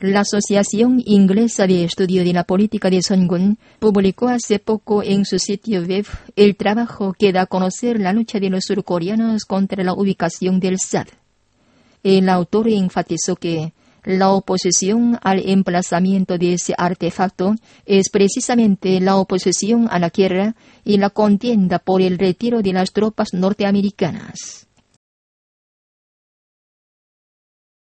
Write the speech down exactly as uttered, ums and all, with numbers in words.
La Asociación Inglesa de Estudio de la Política de Songun publicó hace poco en su sitio web el trabajo que da a conocer la lucha de los surcoreanos contra la ubicación del S A D. El autor enfatizó que la oposición al emplazamiento de ese artefacto es precisamente la oposición a la guerra y la contienda por el retiro de las tropas norteamericanas.